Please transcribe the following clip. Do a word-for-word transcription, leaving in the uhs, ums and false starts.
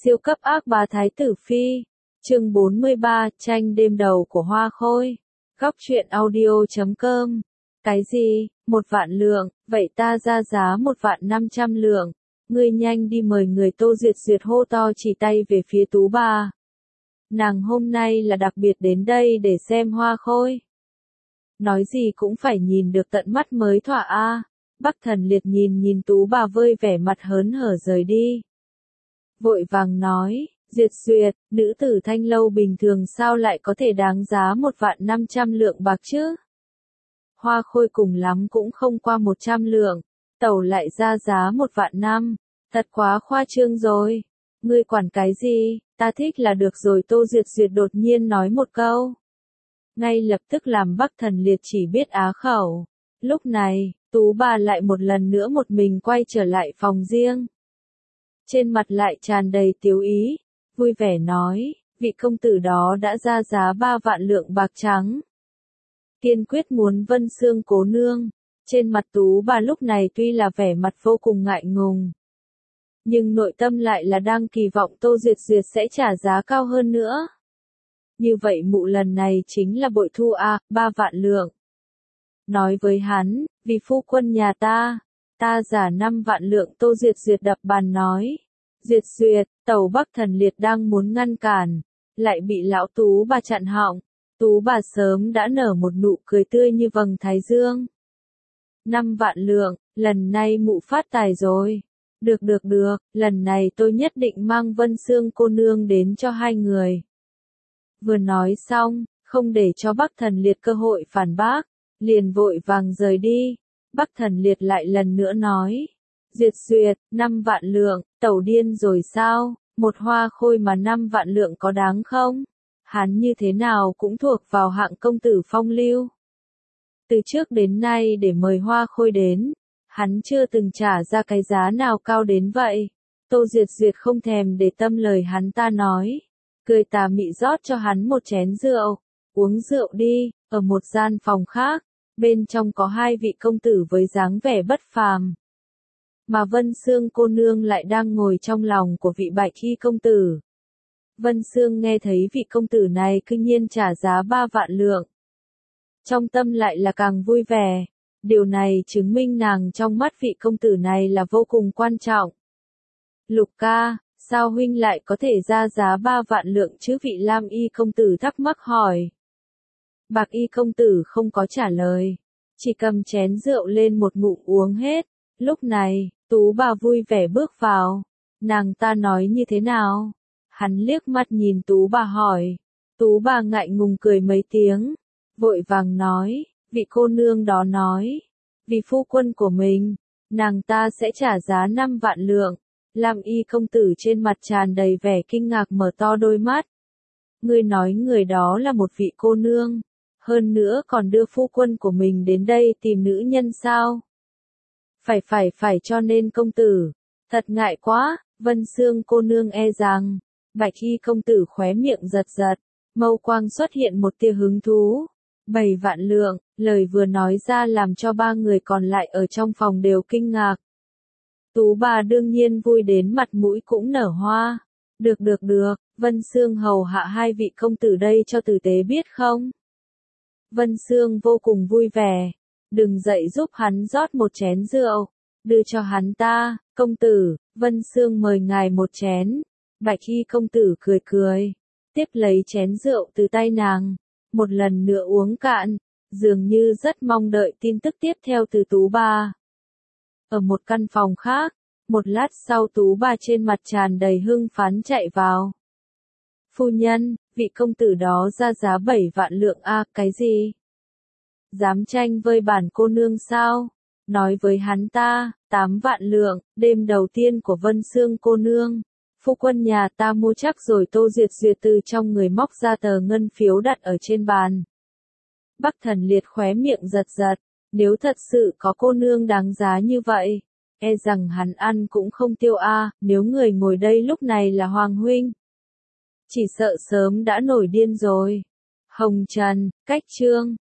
Siêu cấp ác bá Thái tử Phi. Chương bốn mươi ba, tranh đêm đầu của Hoa Khôi. Góc truyện audio chấm com. Cái gì? Một vạn lượng, vậy ta ra giá một vạn năm trăm lượng. Ngươi nhanh đi mời người. Tô Duyệt Duyệt hô to chỉ tay về phía Tú Bà. Nàng hôm nay là đặc biệt đến đây để xem Hoa Khôi. Nói gì cũng phải nhìn được tận mắt mới thỏa a. Bắc Thần Liệt nhìn nhìn Tú Bà vơi vẻ mặt hớn hở rời đi. Vội vàng nói, Duyệt Duyệt, nữ tử Thanh Lâu bình thường sao lại có thể đáng giá một vạn năm trăm lượng bạc chứ? Hoa Khôi cùng lắm cũng không qua một trăm lượng, tẩu lại ra giá một vạn năm, thật quá khoa trương rồi. Ngươi quản cái gì, ta thích là được rồi. Tô Duyệt Duyệt đột nhiên nói một câu. Ngay lập tức làm Bắc Thần Liệt chỉ biết á khẩu. Lúc này, Tú Bà lại một lần nữa một mình quay trở lại phòng riêng. Trên mặt lại tràn đầy tiếu ý, vui vẻ nói, vị công tử đó đã ra giá ba vạn lượng bạc trắng. Kiên quyết muốn Vân Xương cố nương. Trên mặt Tú Bà lúc này tuy là vẻ mặt vô cùng ngại ngùng, nhưng nội tâm lại là đang kỳ vọng Tô Duyệt Duyệt sẽ trả giá cao hơn nữa. Như vậy mụ lần này chính là bội thu a, ba vạn lượng. Nói với hắn, vì phu quân nhà ta, ta giả năm vạn lượng. Tô Duyệt Duyệt đập bàn nói, Duyệt Duyệt, tẩu. Bắc Thần Liệt đang muốn ngăn cản, lại bị lão Tú Bà chặn họng. Tú Bà sớm đã nở một nụ cười tươi như vầng thái dương. Năm vạn lượng, lần này mụ phát tài rồi. Được được được, lần này tôi nhất định mang Vân Xương cô nương đến cho hai người. Vừa nói xong, không để cho Bắc Thần Liệt cơ hội phản bác, liền vội vàng rời đi. Bắc Thần Liệt lại lần nữa nói, Duyệt Duyệt, năm vạn lượng, tẩu điên rồi sao? Một Hoa Khôi mà năm vạn lượng có đáng không? Hắn như thế nào cũng thuộc vào hạng công tử phong lưu. Từ trước đến nay để mời Hoa Khôi đến, hắn chưa từng trả ra cái giá nào cao đến vậy. Tô Duyệt Duyệt không thèm để tâm lời hắn ta nói, cười tà mị rót cho hắn một chén rượu. Uống rượu đi. Ở một gian phòng khác, bên trong có hai vị công tử với dáng vẻ bất phàm. Mà Vân Xương cô nương lại đang ngồi trong lòng của vị Bạch Y công tử. Vân Xương nghe thấy vị công tử này cư nhiên trả giá ba vạn lượng, trong tâm lại là càng vui vẻ. Điều này chứng minh nàng trong mắt vị công tử này là vô cùng quan trọng. Lục ca, sao huynh lại có thể ra giá ba vạn lượng chứ? Vị Lam Y công tử thắc mắc hỏi. Bạc Y công tử không có trả lời, chỉ cầm chén rượu lên một ngụm uống hết. Lúc này, Tú Bà vui vẻ bước vào. Nàng ta nói như thế nào? Hắn liếc mắt nhìn Tú Bà hỏi. Tú Bà ngại ngùng cười mấy tiếng, vội vàng nói, vị cô nương đó nói, vì phu quân của mình, nàng ta sẽ trả giá năm vạn lượng. Lam Y công tử trên mặt tràn đầy vẻ kinh ngạc mở to đôi mắt. Ngươi nói người đó là một vị cô nương, hơn nữa còn đưa phu quân của mình đến đây tìm nữ nhân sao? Phải phải phải cho nên công tử, thật ngại quá. Vân Xương cô nương e rằng. Bạch Y công tử khóe miệng giật giật, mâu quang xuất hiện một tia hứng thú. Bảy vạn lượng, lời vừa nói ra làm cho ba người còn lại ở trong phòng đều kinh ngạc. Tú Bà đương nhiên vui đến mặt mũi cũng nở hoa. Được được được, Vân Xương hầu hạ hai vị công tử đây cho tử tế biết không? Vân Xương vô cùng vui vẻ, đừng dậy giúp hắn rót một chén rượu, đưa cho hắn ta. Công tử, Vân Xương mời ngài một chén. Bạch Y công tử cười cười, tiếp lấy chén rượu từ tay nàng, một lần nữa uống cạn, dường như rất mong đợi tin tức tiếp theo từ Tú Bà. Ở một căn phòng khác, một lát sau Tú Bà trên mặt tràn đầy hưng phấn chạy vào. Phu nhân, vị công tử đó ra giá bảy vạn lượng a. À, cái gì? Dám tranh với bản cô nương sao? Nói với hắn ta, tám vạn lượng, đêm đầu tiên của Vân Xương cô nương. Phu quân nhà ta mua chắc rồi. Tô Duyệt Duyệt từ trong người móc ra tờ ngân phiếu đặt ở trên bàn. Bắc Thần Liệt khóe miệng giật giật, nếu thật sự có cô nương đáng giá như vậy, e rằng hắn ăn cũng không tiêu a. À, nếu người ngồi đây lúc này là Hoàng huynh, chỉ sợ sớm đã nổi điên rồi. Hồng Trần, cách chương